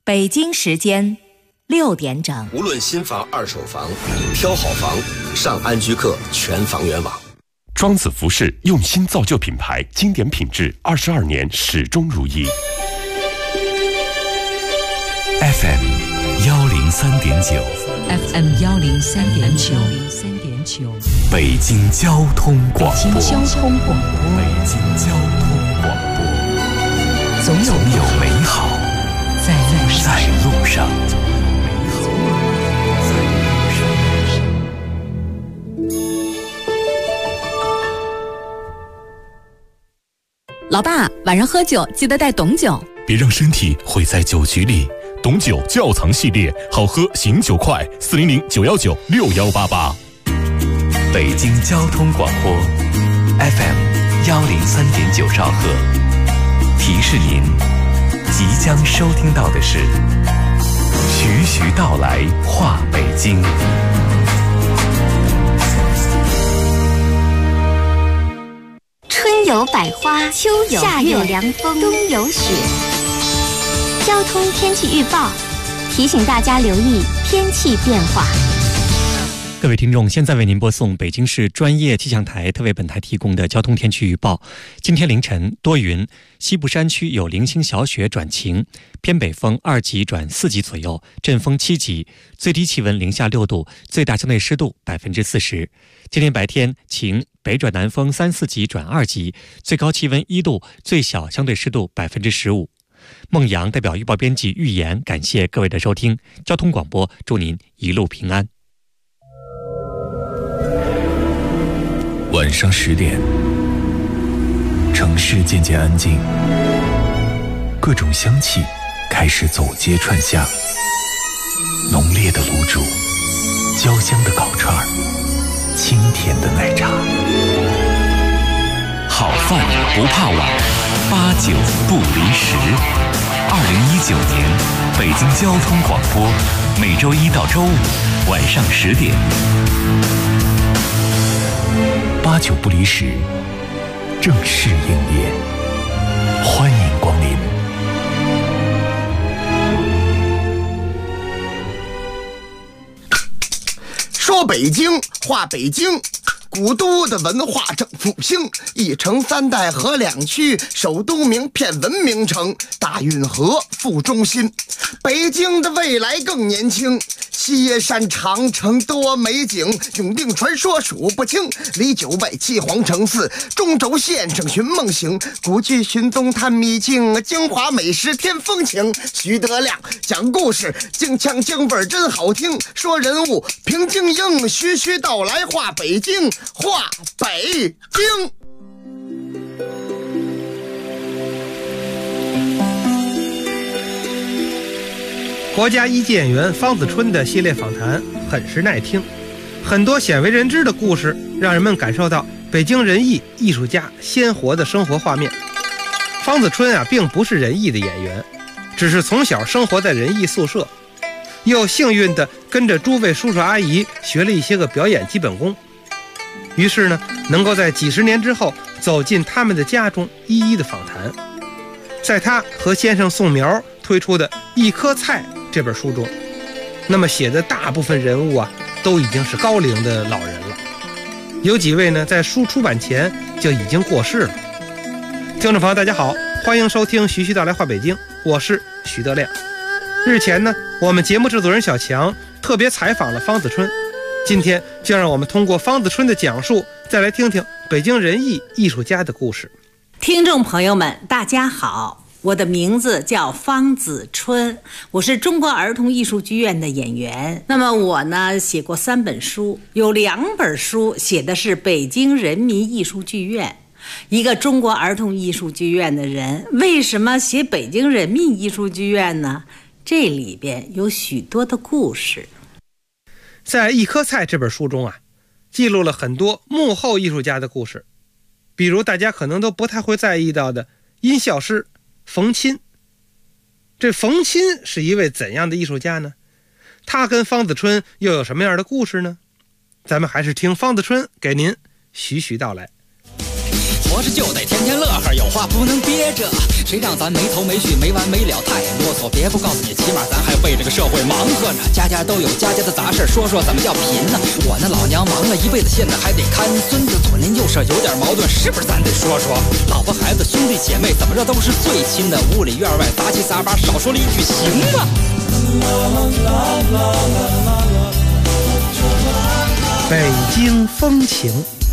北京时间6点整。 无论新房、二手房，挑好房，上安居客全房源网。 庄子服饰用心造就品牌，经典品质，22年始终如一。 FM 103.9 FM 103.9 北京交通广播。 北京交通广播。 北京交通广播。总有美好在路上。 老爸，晚上喝酒记得带董酒， 别让身体毁在酒局里。董酒窖藏系列，好喝醒酒快，400-919-6188。北京交通广播 FM 103.9兆赫，提示您即将收听到的是徐徐道来话北京。 春有百花，秋有夏有凉风，冬有雪。交通天气预报提醒大家留意天气变化。 各位听众，现在为您播送北京市专业气象台特为本台提供的交通天气预报。今天凌晨多云，西部山区有零星小雪转晴，偏北风2级转4级左右，阵风7级，最低气温零下6度，最大相对湿度40%。今天白天晴，北转南风3、4级转2级，最高气温1度，最小相对湿度15%。孟阳代表预报编辑预言，感谢各位的收听。交通广播祝您一路平安。 晚上10点，城市渐渐安静，各种香气开始走街串巷，浓烈的卤煮，焦香的烤串，清甜的奶茶。好饭不怕晚，8、9不离10。2019年北京交通广播，每周1到周5晚上10点，8、9不离10，正式营业，欢迎光临。 说北京话北京，古都的文化正复兴，一城3代合2区，首都名片文明城，大运河副中心。北京的未来更年轻，西耶山长城多美景，永定传说数不清，离9外7皇城4，中轴线上寻梦行，古剧寻踪探秘境，京华美食添风情。徐德亮讲故事，京腔京味真好听，说人物平京英，徐徐道来话北京，话北京。 国家一级演员方子春的系列访谈很是耐听，很多鲜为人知的故事让人们感受到北京人艺艺术家鲜活的生活画面。方子春并不是人艺的演员，只是从小生活在人艺宿舍，又幸运地跟着诸位叔叔阿姨学了一些个表演基本功，于是呢，能够在几十年之后走进他们的家中，一一的访谈。在他和先生宋苗推出的《一颗菜》这本书中，那么写的大部分人物都已经是高龄的老人了，有几位呢在书出版前就已经过世了。听众朋友大家好，欢迎收听徐徐道来话北京，我是徐德亮。日前呢，我们节目制作人小强特别采访了方子春，今天就让我们通过方子春的讲述，再来听听北京人艺艺术家的故事。 听众朋友们大家好，我的名字叫方子春，我是中国儿童艺术剧院的演员。那么我呢，写过3本书，有2本书写的是北京人民艺术剧院。一个中国儿童艺术剧院的人，为什么写北京人民艺术剧院呢？这里边有许多的故事。 在《一颗菜》这本书中记录了很多幕后艺术家的故事，比如大家可能都不太会在意到的音效师冯钦。这冯钦是一位怎样的艺术家呢？他跟方子春又有什么样的故事呢？咱们还是听方子春给您徐徐道来。 活着就得天天乐呵，有话不能憋着。谁让咱没头没绪没完没了太啰嗦，别不告诉你，起码咱还为这个社会忙活呢。家家都有家家的杂事，说说怎么叫贫呢？我那老娘忙了一辈子，现在还得看孙子，左邻右舍有点矛盾，是不是咱得说说？老婆孩子兄弟姐妹怎么着都是最亲的，屋里院外杂七杂八，少说了一句行吗？ 北京风情。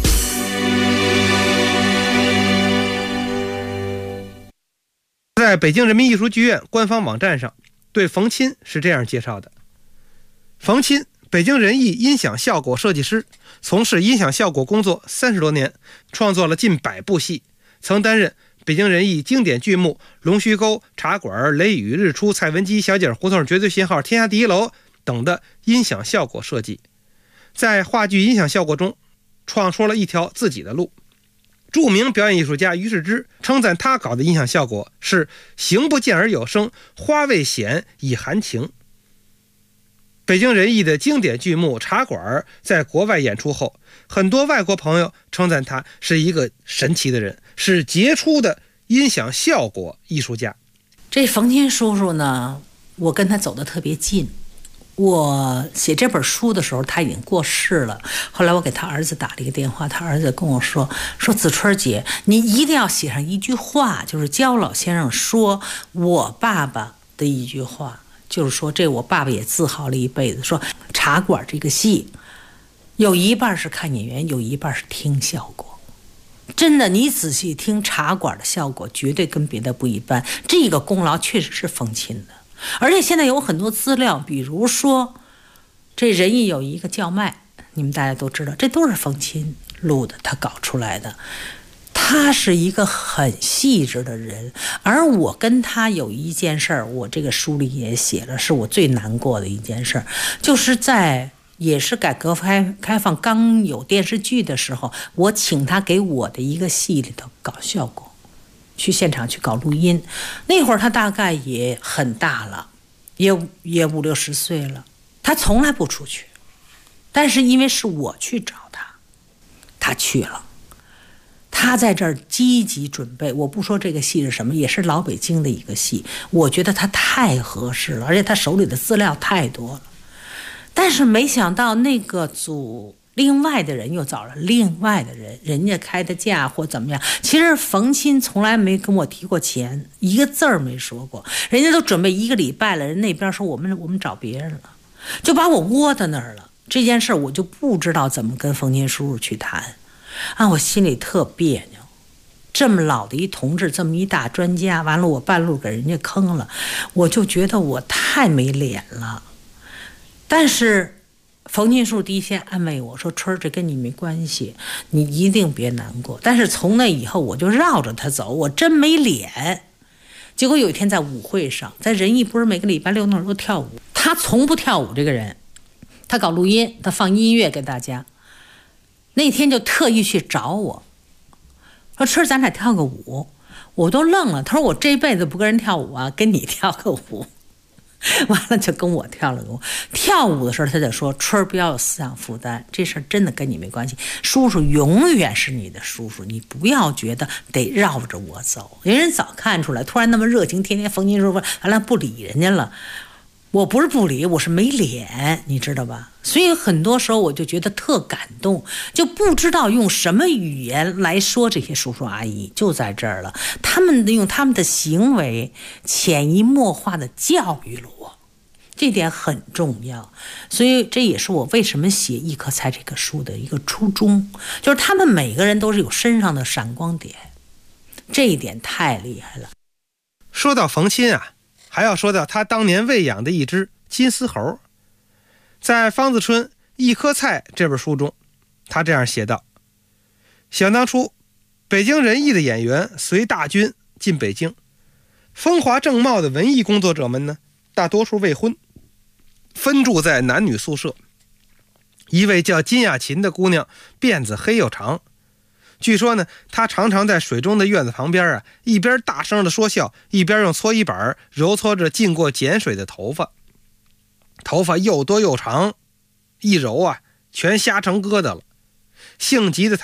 在北京人民艺术剧院官方网站上，对冯钦是这样介绍的：冯钦，北京人艺音响效果设计师，从事音响效果工作30多年，创作了近100部戏，曾担任北京人艺经典剧目《龙须沟》《茶馆》《雷雨》《日出》《蔡文姬》《小姐胡同》《绝对信号》《天下第一楼》等的音响效果设计。在话剧音响效果中创出了一条自己的路。著名表演艺术家于世之称赞他搞的音响效果是形不见而有声，花未显已含情。北京人艺的经典剧目《茶馆》在国外演出后，很多外国朋友称赞他是一个神奇的人，是杰出的音响效果艺术家。 这冯钦叔叔呢，我跟他走得特别近。我写这本书的时候他已经过世了，后来我给他儿子打了一个电话，他儿子跟我说子春姐，你一定要写上一句话，就是焦老先生说我爸爸的一句话，就是说这我爸爸也自豪了一辈子，说茶馆这个戏有一半是看演员，有一半是听效果。真的，你仔细听茶馆的效果绝对跟别的不一般，这个功劳确实是冯钦的。而且现在有很多资料，比如说这人艺有一个叫卖，你们大家都知道，这都是冯钦录的，他搞出来的。他是一个很细致的人，而我跟他有一件事儿，我这个书里也写了，是我最难过的一件事儿，就是也是改革开放刚有电视剧的时候，我请他给我的一个戏里头搞效果，去现场去搞录音。那会儿他大概也很大了，也50、60岁了，他从来不出去，但是因为是我去找他，他去了。他在这儿积极准备，我不说这个戏是什么，也是老北京的一个戏，我觉得他太合适了，而且他手里的资料太多了。但是没想到那个组另外的人又找了另外的人，人家开的价或怎么样，其实冯钦从来没跟我提过钱，一个字儿没说过，人家都准备1个礼拜了，人那边说我们找别人了，就把我窝在那儿了。这件事我就不知道怎么跟冯钦叔叔去谈啊，我心里特别扭。这么老的一同志，这么一大专家，完了我半路给人家坑了，我就觉得我太没脸了。但是冯钦叔第一天安慰我说，春儿，这跟你没关系，你一定别难过。但是从那以后我就绕着他走，我真没脸。结果有一天在舞会上，在人艺不是每个礼拜6那儿都跳舞，他从不跳舞，这个人他搞录音，他放音乐给大家。那天就特意去找我说，春儿，咱俩跳个舞。我都愣了，他说我这辈子不跟人跳舞啊，跟你跳个舞。完了就跟我跳了个舞。跳舞的时候他就说，春儿不要有思想负担，这事儿真的跟你没关系，叔叔永远是你的叔叔，你不要觉得得绕着我走。人早看出来，突然那么热情，天天冯钦叔叔完了不理人家了。我不是不理，我是没脸，你知道吧？所以很多时候我就觉得特感动，就不知道用什么语言来说这些叔叔阿姨，就在这儿了。他们用他们的行为潜移默化的教育了我，这点很重要。所以这也是我为什么写《一颗菜》这个书的一个初衷，就是他们每个人都是有身上的闪光点，这一点太厉害了。 说到冯钦啊，还要说到他当年喂养的一只金丝猴。在方子春《一颗菜》这本书中，他这样写道：想当初北京人艺的演员随大军进北京，风华正茂的文艺工作者们呢，大多数未婚，分住在男女宿舍。一位叫金雅琴的姑娘，辫子黑又长，据说呢，她常常在水中的院子旁边啊，一边大声的说笑，一边用搓衣板揉搓着浸过碱水的头发。头发又多又长，一揉啊，全瞎成疙瘩了。性急的她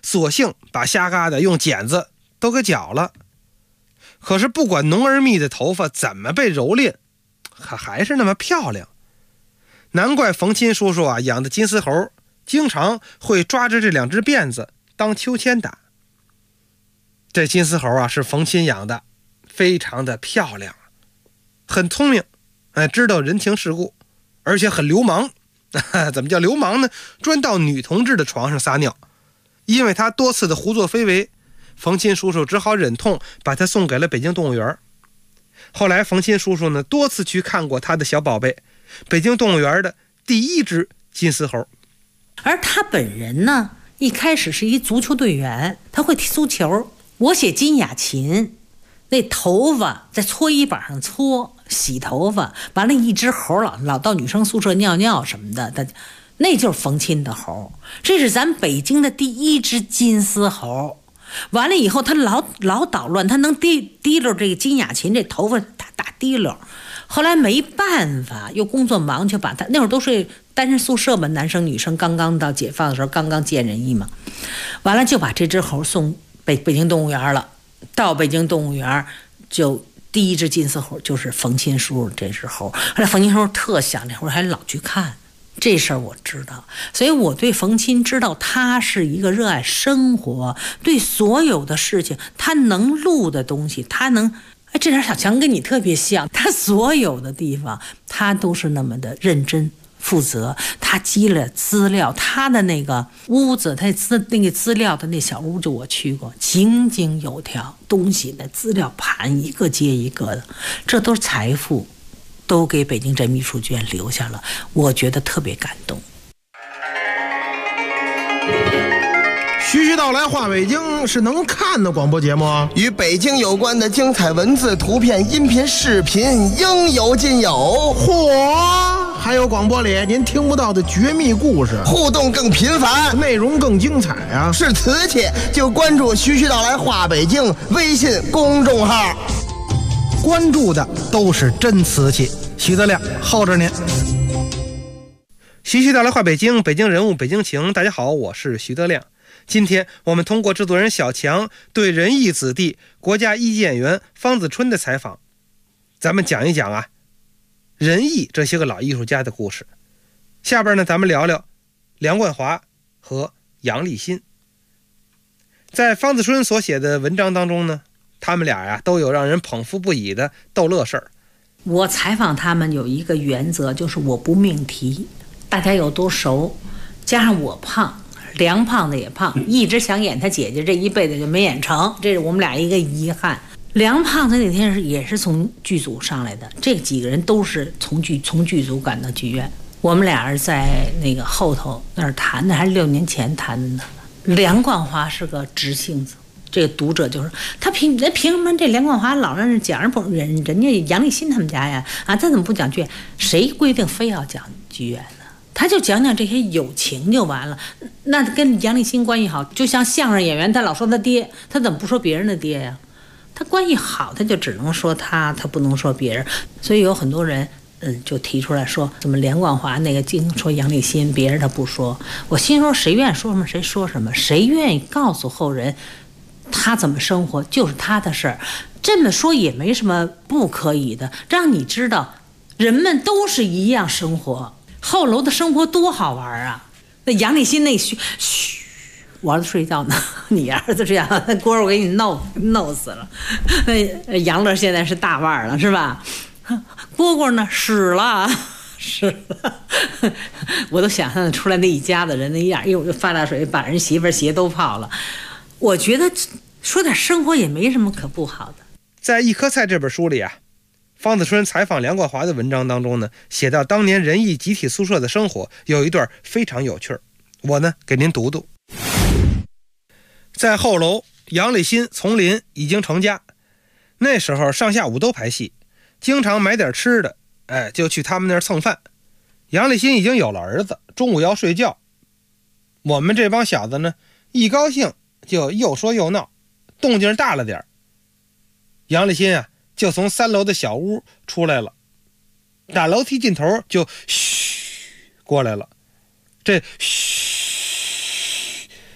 索性把瞎疙瘩用剪子都给绞了。可是不管浓而密的头发怎么被蹂躏，还是那么漂亮。难怪冯钦叔叔啊养的金丝猴经常会抓着这2只辫子当秋千打。这金丝猴啊是冯钦养的，非常的漂亮，很聪明，知道人情世故，而且很流氓。怎么叫流氓呢？专到女同志的床上撒尿。因为他多次的胡作非为，冯钦叔叔只好忍痛把他送给了北京动物园。后来冯钦叔叔呢多次去看过他的小宝贝，北京动物园的第1只金丝猴。 而他本人呢，一开始是一足球队员，他会踢足球。我写金雅琴，那头发在搓衣板上搓，洗头发，完了一只猴老到女生宿舍尿尿什么的，那就是冯钦的猴。这是咱北京的第1只金丝猴。完了以后他老捣乱，他能提溜这个金雅琴这头发打提溜。后来没办法，又工作忙，就把他那会儿都是单身宿舍嘛，男生女生刚刚到解放的时候，刚刚见人意嘛。完了就把这只猴送北京动物园了。到北京动物园就第1只金丝猴就是冯钦叔叔这只猴。后来冯钦叔叔特想这猴，还老去看。这事儿我知道，所以我对冯钦知道他是一个热爱生活，对所有的事情他能录的东西，他能这点小强跟你特别像，他所有的地方他都是那么的认真负责。他积了资料，他的那个屋子，他那个资料的那小屋就我去过，井井有条，东西的资料盘一个接一个的，这都是财富，都给北京人民艺术剧院留下了，我觉得特别感动。 徐徐道来话北京是能看的广播节目， 与北京有关的精彩文字、图片、音频、视频应有尽有。 嚯，还有广播里您听不到的绝密故事， 互动更频繁， 内容更精彩啊！ 是瓷器就关注徐徐道来话北京微信公众号， 关注的都是真瓷器。徐德亮候着您。 徐徐道来话北京，北京人物，北京情。大家好，我是徐德亮。今天我们通过制作人小强对仁义子弟国家一级演员方子春的采访，咱们讲一讲啊仁义这些个老艺术家的故事。下边呢，咱们聊聊梁冠华和杨立新。在方子春所写的文章当中呢，他们俩呀都有让人捧腹不已的逗乐事儿。 我采访他们有一个原则，就是我不命题，大家有多熟，加上我胖，梁胖子也胖，一直想演他姐姐，这一辈子就没演成，这是我们俩一个遗憾。梁胖子那天也是从剧组上来的，这几个人都是从剧组赶到剧院。我们俩是在那个后头那儿谈的，还是6年前谈的。梁冠华是个直性子，这个读者就是他凭什么这梁冠华老让人讲人家杨立新他们家呀他怎么不讲剧院？谁规定非要讲剧院呢？他就讲这些友情就完了。那跟杨立新关系好，就像相声演员他老说他爹，他怎么不说别人的爹呀？他关系好，他就只能说他不能说别人。所以有很多人就提出来说，怎么梁冠华那个净说杨立新，别人他不说。我心说谁愿意说什么谁说什么，谁愿意告诉后人他怎么生活就是他的事儿，这么说也没什么不可以的，让你知道人们都是一样生活。后楼的生活多好玩啊！那杨立新那嘘，我儿子睡觉呢，你儿子睡觉，那锅我给你弄死了。那杨乐现在是大腕了，是吧？蝈蝈呢？死了。我都想象得出来那一家子人那样，一会儿就发大水把人媳妇鞋都泡了。我觉得说点生活也没什么可不好的。 在《一颗菜》这本书里啊，方子春采访梁冠华的文章当中呢，写到当年仁义集体宿舍的生活，有一段非常有趣儿，我呢给您读读。在后楼，杨立新、丛林已经成家，那时候上下午都排戏，经常买点吃的，就去他们那儿蹭饭。杨立新已经有了儿子，中午要睡觉。我们这帮小子呢，一高兴就又说又闹，动静大了点。杨立新啊，就从3楼的小屋出来了，打楼梯尽头就嘘过来了。这嘘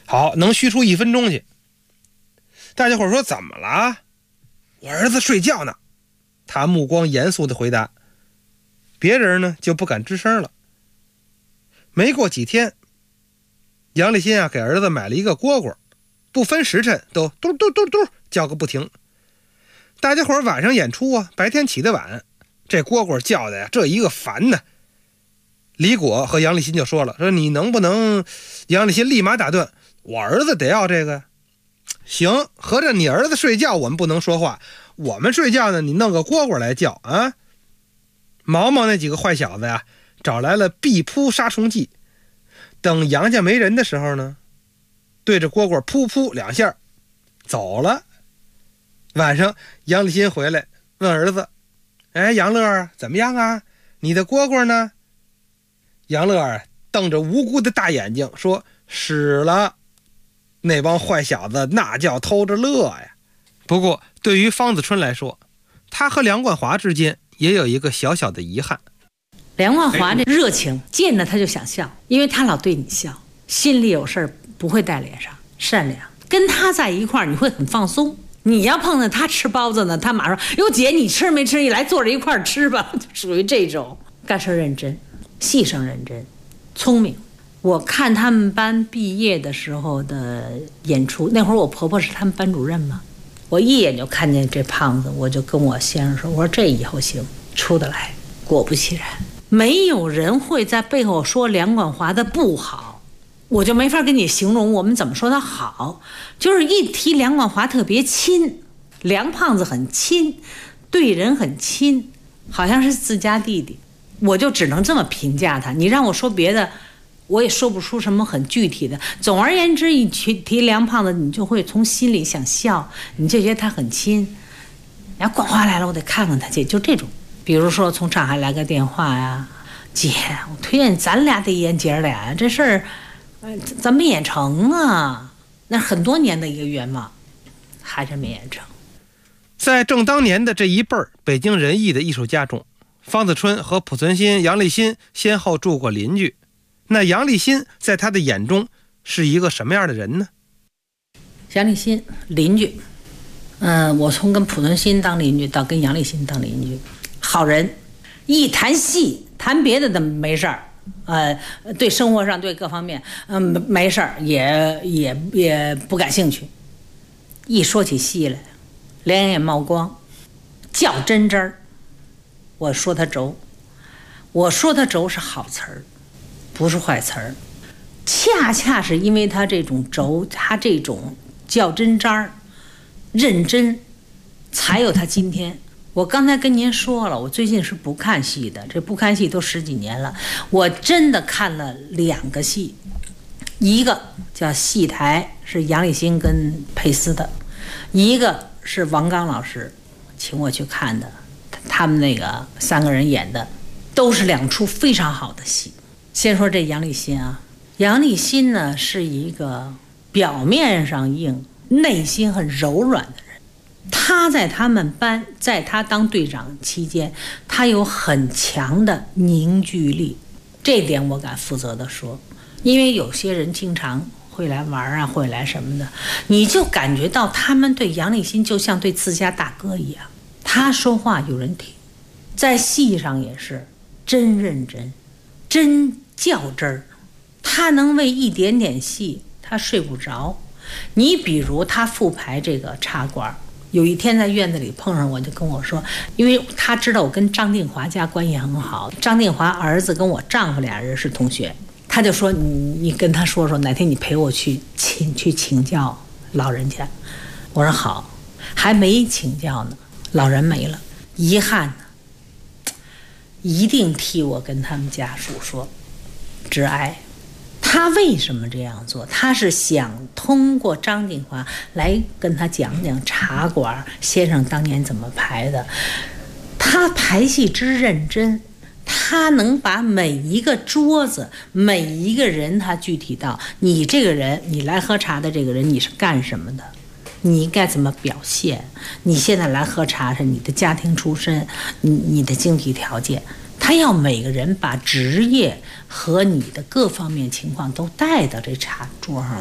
好，能虚出1分钟去。大家伙说怎么了？我儿子睡觉呢。他目光严肃地回答。别人呢就不敢吱声了。没过几天，杨立新给儿子买了一个蝈蝈，不分时辰都嘟嘟嘟嘟叫个不停。大家伙晚上演出白天起得晚，这蝈蝈叫的这一个烦呢。李果和杨立新就说了，说你能不能？杨立新立马打断，我儿子得要这个呀。行，合着你儿子睡觉我们不能说话，我们睡觉呢你弄个蝈蝈来叫啊。毛毛那几个坏小子找来了壁扑杀虫剂，等杨家没人的时候呢，对着蝈蝈噗噗2下走了。晚上杨立新回来问儿子，杨乐怎么样啊？你的蝈蝈呢？杨乐瞪着无辜的大眼睛说，死了。那帮坏小子那叫偷着乐呀。不过对于方子春来说，他和梁冠华之间也有一个小小的遗憾。 梁冠华这热情，见着他就想笑，因为他老对你笑，心里有事儿不会带脸上，善良。跟他在一块儿你会很放松。你要碰到他吃包子呢，他马上哟姐你吃没吃？你来坐着一块儿吃吧，就属于这种。干事认真，细声认真，聪明。我看他们班毕业的时候的演出，那会儿我婆婆是他们班主任嘛，我一眼就看见这胖子，我就跟我先生说，我说这以后行，出得来。果不其然，没有人会在背后说梁冠华的不好，我就没法跟你形容我们怎么说他好，就是一提梁冠华特别亲，梁胖子很亲，对人很亲，好像是自家弟弟，我就只能这么评价他。你让我说别的我也说不出什么很具体的。总而言之，一提梁胖子，你就会从心里想笑，你就觉得他很亲。然后冠华来了，我得看看他去，就这种。比如说从上海来个电话呀，姐，我推荐咱俩得演姐俩呀，这事儿，咱没演成啊。那很多年的一个愿望，还是没演成。 在正当年的这一辈儿北京人艺的艺术家中，方子春和濮存昕、杨立新先后住过邻居。那杨立新在他的眼中是一个什么样的人呢？ 杨立新邻居，我从跟濮存昕当邻居到跟杨立新当邻居，好人，一谈戏谈别的的没事儿，对生活上对各方面，没事儿，也不感兴趣。一说起戏来，两眼冒光，较真真儿。我说他轴是好词儿。不是坏词儿，恰恰是因为他这种轴，他这种较真渣儿、认真，才有他今天。我刚才跟您说了，我最近是不看戏的，这不看戏都10几年了。我真的看了2个戏，一个叫《戏台》，是杨立新跟佩斯的；一个是王刚老师请我去看的，他们那个3个人演的，都是2出非常好的戏。先说这杨立新杨立新呢是一个表面上硬，内心很柔软的人。他在他们班，在他当队长期间，他有很强的凝聚力，这点我敢负责的说。因为有些人经常会来玩会来什么的，你就感觉到他们对杨立新就像对自家大哥一样，他说话有人听。在戏上也是真认真，真较真儿，他能为一点点戏他睡不着。你比如他复排这个茶馆，有一天在院子里碰上我，就跟我说，因为他知道我跟张定华家关系很好，张定华儿子跟我丈夫俩人是同学，他就说你跟他说说，哪天你陪我去请教老人家。我说好，还没请教呢，老人没了，遗憾呢，一定替我跟他们家属说致哀。他为什么这样做？他是想通过张定华来跟他讲讲茶馆先生当年怎么排的。他排戏之认真，他能把每一个桌子每一个人他具体到你这个人，你来喝茶的这个人你是干什么的，你该怎么表现，你现在来喝茶是你的家庭出身，你的经济条件，他要每个人把职业和你的各方面情况都带到这茶桌上来。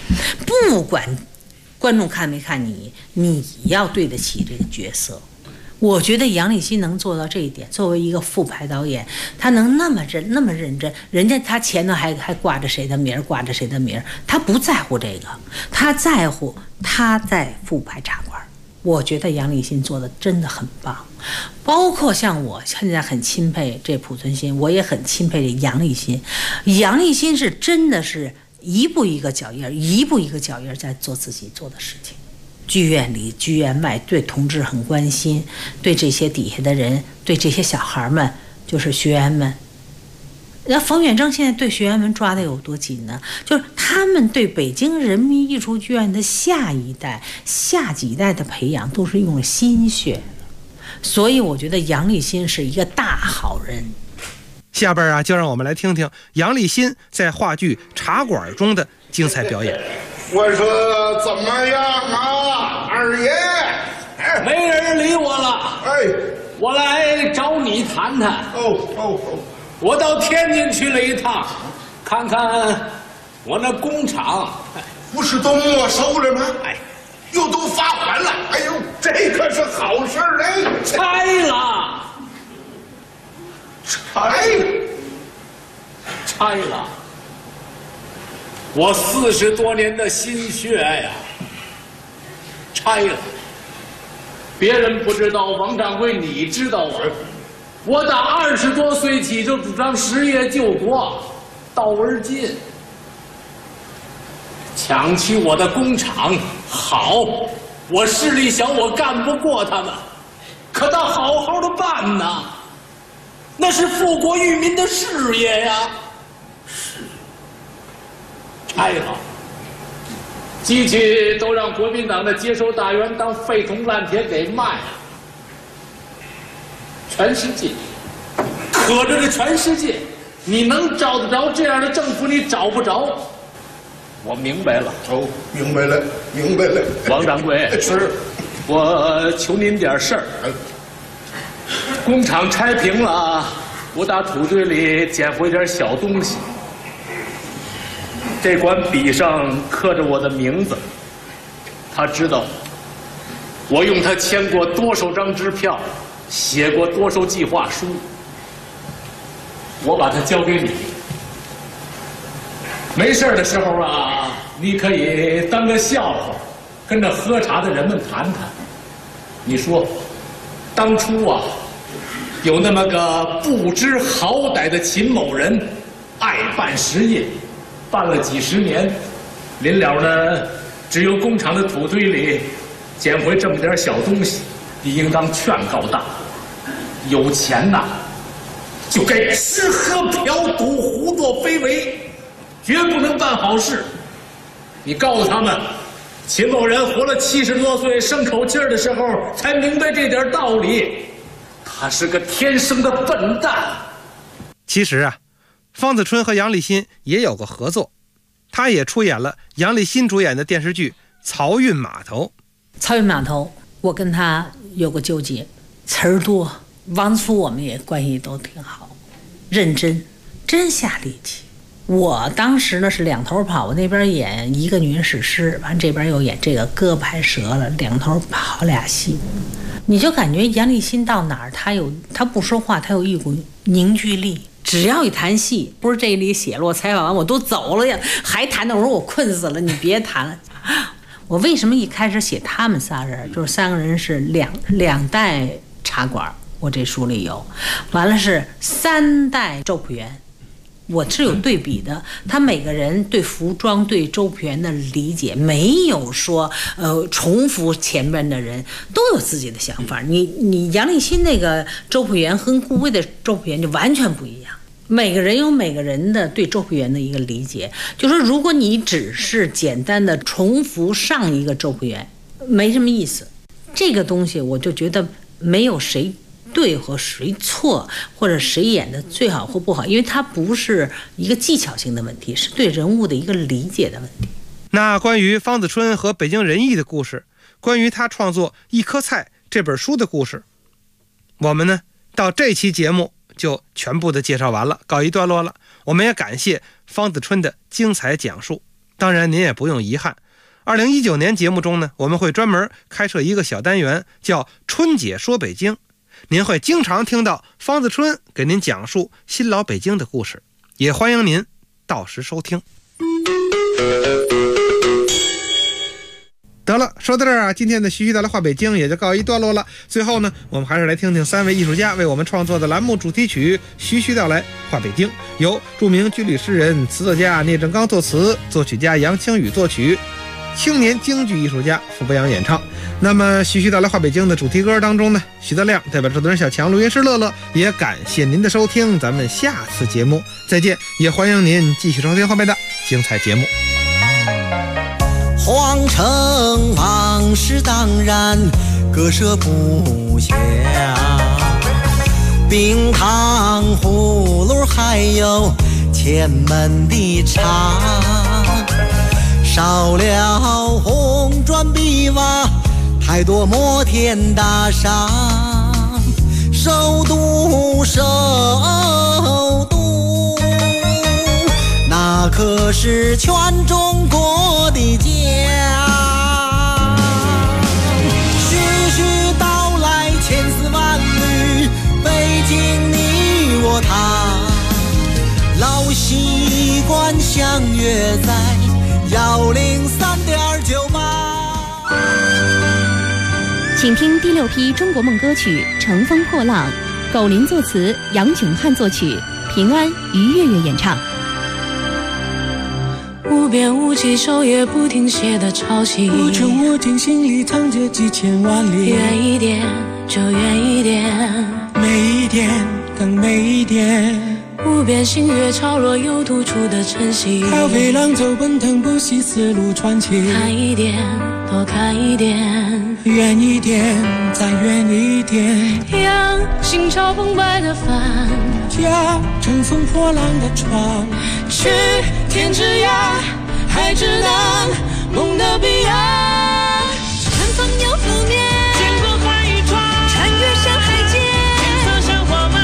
不管观众看没看你要对得起这个角色。我觉得杨立新能做到这一点，作为一个副牌导演，他能那么认真，人家他前头还挂着谁的名，他不在乎这个，他在乎他在副牌茶馆。我觉得杨立新做的真的很棒，包括像我现在很钦佩这濮存昕，我也很钦佩这杨立新。杨立新是真的是一步一个脚印在做自己做的事情。剧院里剧院外对同志很关心，对这些底下的人，对这些小孩们，就是学员们。那冯远征现在对学员们抓得有多紧呢？就是他们对北京人民艺术剧院的下几代的培养都是用了心血，所以我觉得杨立新是一个大好人。 下边就让我们来听听杨立新在话剧《茶馆》中的精彩表演。 我说怎么样啊，二爷？ 没人理我了。 哎， 我来找你谈谈。 哦， 我到天津去了一趟，看看我那工厂。 不是都没收了吗？哎，又都罚款了。哎呦，这可是好事哎！ 拆了。我40多年的心血呀，拆了。别人不知道，王掌柜你知道啊。我打20多岁起就主张实业救国，到而今。抢去我的工厂，好，我势力小，我干不过他们。可他好好的办呐，那是富国裕民的事业呀。拆了，机器都让国民党的接收大员当废铜烂铁给卖了。全世界，可着这全世界，你能找得着这样的政府？你找不着。我明白了。 哦，明白了。 王掌柜，是，我求您点事儿。工厂拆平了，我打土堆里捡回点小东西。这管笔上刻着我的名字，他知道我用他签过多少张支票，写过多少计划书。我把它交给你，没事的时候啊，你可以当个笑话，跟着喝茶的人们谈谈。你说，当初啊，有那么个不知好歹的秦某人，爱办实业。办了几十年，临了呢，只有工厂的土堆里捡回这么点小东西。你应当劝告他，有钱呐，就该吃喝嫖赌胡作非为，绝不能办好事。你告诉他们，秦某人活了70多岁，生口气儿的时候才明白这点道理。他是个天生的笨蛋。 其实方子春和杨立新也有过合作，他也出演了杨立新主演的电视剧《漕运码头》。 漕运码头，我跟他有个纠结，词儿多。王子福我们也关系都挺好，认真，真下力气。我当时呢是两头跑，我那边演一个女人史诗，完这边又演这个胳膊拍折了，两头跑俩戏。你就感觉杨立新到哪儿，他不说话，他有一股凝聚力。只要一谈戏，不是这里写了，我采访完我都走了呀，还谈的，我说我困死了，你别谈了。我为什么一开始写他们仨人，就是3个人是两代茶馆，我这书里有，完了是3代周朴园，我是有对比的。他每个人对服装对周朴园的理解没有说重复前边的人，都有自己的想法。你杨立新那个周朴园和顾威的周朴园就完全不一样。每个人有每个人的对周朴园的一个理解，就说如果你只是简单的重复上一个周朴园，没什么意思。这个东西我就觉得没有谁对和谁错，或者谁演的最好或不好，因为它不是一个技巧性的问题，是对人物的一个理解的问题。 那关于方子春和北京人艺的故事，关于他创作《一颗菜》这本书的故事，我们呢到这期节目就全部的介绍完了，告一段落了。我们也感谢方子春的精彩讲述。 当然您也不用遗憾，2019年节目中呢，我们会专门开设一个小单元，叫春姐说北京。您会经常听到方子春给您讲述新老北京的故事，也欢迎您到时收听。得了，说到这儿啊，今天的徐徐带来话北京也就告一段落了。最后呢，我们还是来听听3位艺术家为我们创作的栏目主题曲《徐徐带来话北京》，由著名军旅诗人、词作家聂正刚作词，作曲家杨清宇作曲，青年京剧艺术家傅博洋演唱。那么徐徐带来话北京的主题歌当中呢，徐德亮代表制作人小强、录音师乐乐，也感谢您的收听，咱们下次节目再见，也欢迎您继续收听后面的精彩节目。 皇城往事当然割舍不下，冰糖葫芦还有前门的茶，少了红砖碧瓦，太多摩天大厦，首都那可是全中国的家。徐徐道来千丝万缕，北京你我他，老习惯相约在103.98。 请听第6批中国梦歌曲《乘风破浪》，苟林作词，杨炯汉作曲，平安、于月月演唱。 无边无际，手也不停歇的潮汐，无穷无尽，心里藏着几千万里。远一点就远一点，美一点更美一点。无边星月潮落，又吐出的晨曦。海飞浪走，奔腾不息，丝路传奇。看一点，多看一点，远一点，再远一点。让心潮澎湃的帆，驾乘风破浪的船，去天之涯，海之南，梦的彼岸。乘风又覆面，见过海与船，穿越山海间，天色像花漫。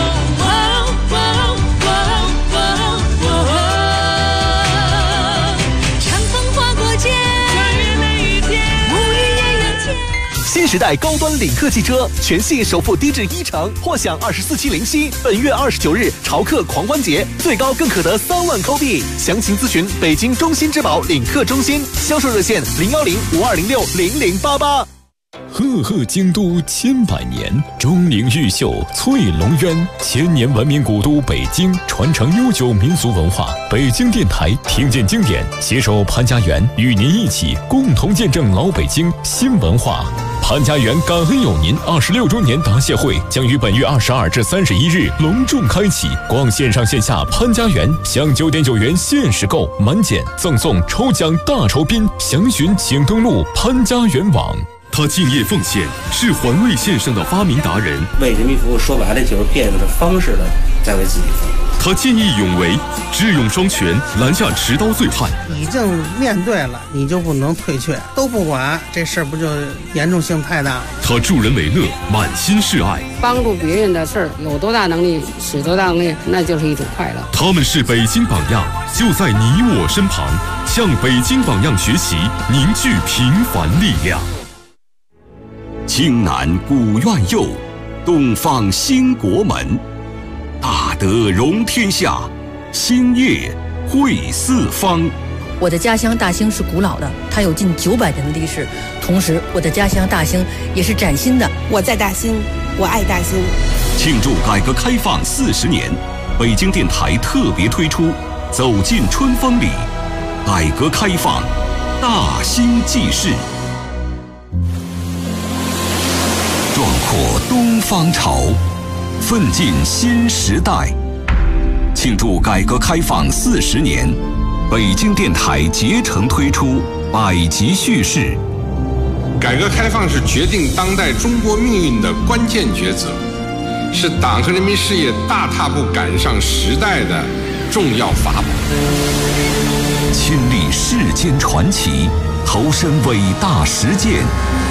新时代高端领克汽车全系首付低至1成，或享24期零息。本月29日潮客狂欢节，最高更可得3万扣币。详情咨询北京中心之宝领克中心，销售热线010-5206-0088。 赫赫京都千百年，钟灵毓秀翠龙渊，千年文明古都北京，传承悠久民俗文化。北京电台听见经典，携手潘家园，与您一起共同见证老北京新文化。潘家园感恩有您26周年答谢会将于本月22至31日隆重开启，逛线上线下潘家园，享9.9元限时购，满减赠送抽奖大酬宾，详询请登录潘家园网。 他敬业奉献，是环卫线上的发明达人。 为人民服务，说白了就是变着方式的在为自己服务。 他见义勇为，智勇双全，拦下持刀罪犯。 已经面对了，你就不能退却，都不管，这事儿不就严重性太大？ 他助人为乐，满心是爱。 帮助别人的事儿，有多大能力使多大能力，那就是一种快乐。 他们是北京榜样，就在你我身旁，向北京榜样学习，凝聚平凡力量。 京南古院右，东方兴国门。大德容天下，兴业汇四方。 我的家乡大兴是古老的，它有近900年的历史。同时，我的家乡大兴也是崭新的。 我在大兴，我爱大兴。 庆祝改革开放40年，北京电台特别推出《走进春风里》，改革开放大兴纪事。壮阔东方潮，奋进新时代。庆祝改革开放40年，北京电台竭诚推出100集叙事。 改革开放是决定当代中国命运的关键抉择，是党和人民事业大踏步赶上时代的重要法宝。 亲历世间传奇，投身伟大实践。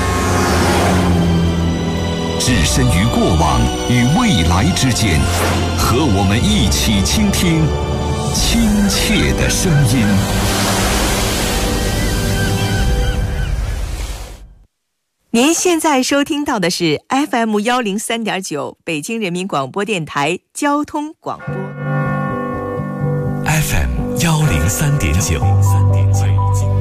置身于过往与未来之间，和我们一起倾听亲切的声音。 您现在收听到的是 FM103.9 北京人民广播电台交通广播。 FM103.9